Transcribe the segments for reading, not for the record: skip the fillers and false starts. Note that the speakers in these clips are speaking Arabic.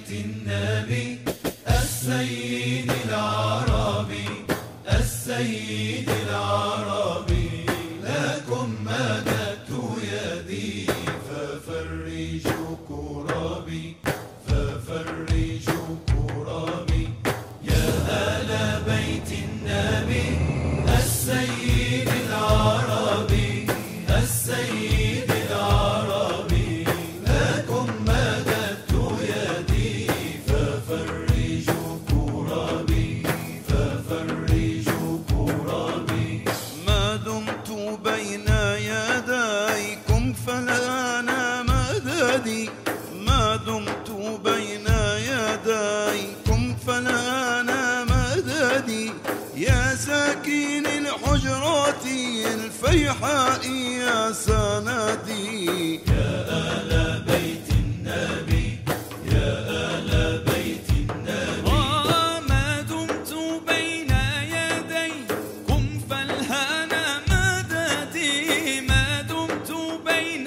النبي السيد العربي السيد العربي لكم مددت يدي ففرجوا كربي ففرجوا كربي يا آل بيت النبي السيد العربي السيد العربي لكم مددت يدي ففرجوا كربي ففرجوا كربي ما دمت بين يديكم فلا أنا مددي ما دمت بين يديكم فلا أنا مددي يا ساكن الحجرات الفيحاء يا سندي يا آل بيت النبي يا آل بيت النبي ما دمت بين يديكم فالهنا مددي ما دمت بين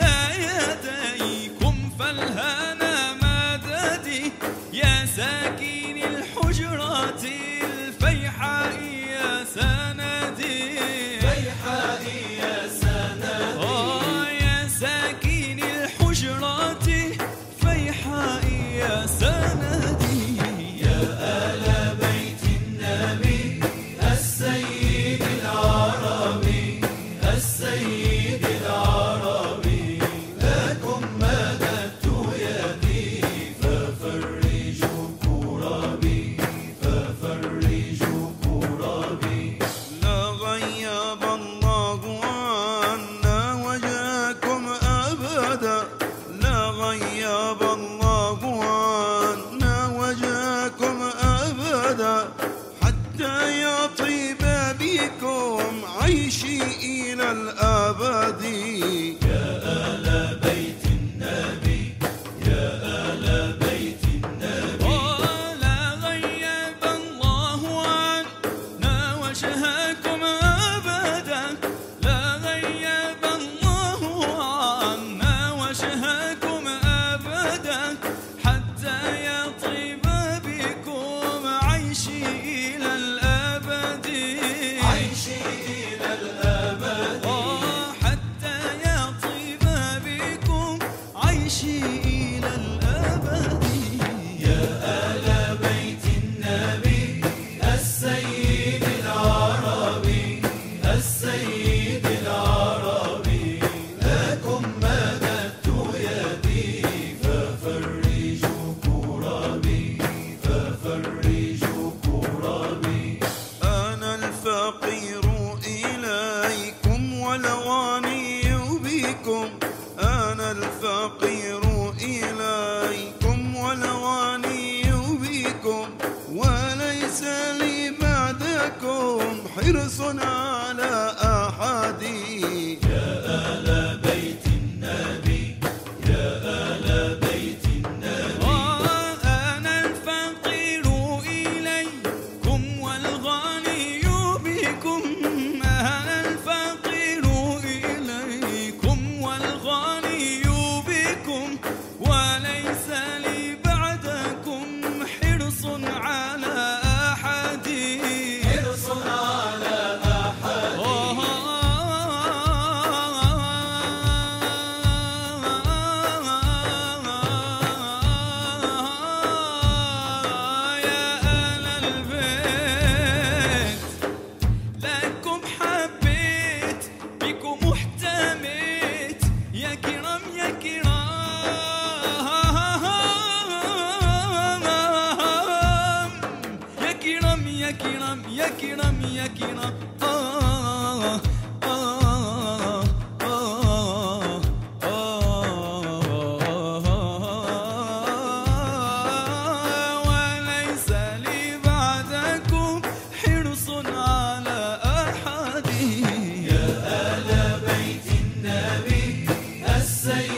يديكم فالهنا مددي يا ساكن الحجرات الفيحاء يا سندي فيحائي يا سندي يا ساكن الحجرات فيحاء يا سندي يا آل بيت النبي السيد العربي السيد العربي لكم مددت يدي ففرجوا كربي ففرجوا كربي لا غيب الله عنا وجهكم أبدا لا غيب الله عنا وجهكم أبدا حتى يطيب بكم عيشي إلى الأبد يا آل بيت النبي يا آل بيت النبي لا غيب الله عنا وجهكم أبدا لا غيب الله عنا وجهكم أبدا حتى يطيب بكم عيشي إلى الأبد عيشي إلى الأبد حتى يطيب بكم عيشي إلى الأبد يا آل بيت النبي السيد العربي السيد العربي لكم مددت يدي ففرجوا كربي ففرجوا كربي أنا الفقير إليكم والغني بكم أنا الفقير إليكم والغني بكم وليس لي بعدكم حرص على أحد يا آل بيت النبي يا آل بيت النبي أنا الفقير إليكم والغني بكم أنا الفقير إليكم والغني بكم وليس لي بعدكم حرص على أحد حرص على أحد يا أهل البيت لكم حبيت بكم احتميت يا كرام يا كرام يا كرام يا كرام يا كرام يا كرام وليس لي بعدكم حرص على أحد يا آل بيت النبي السيد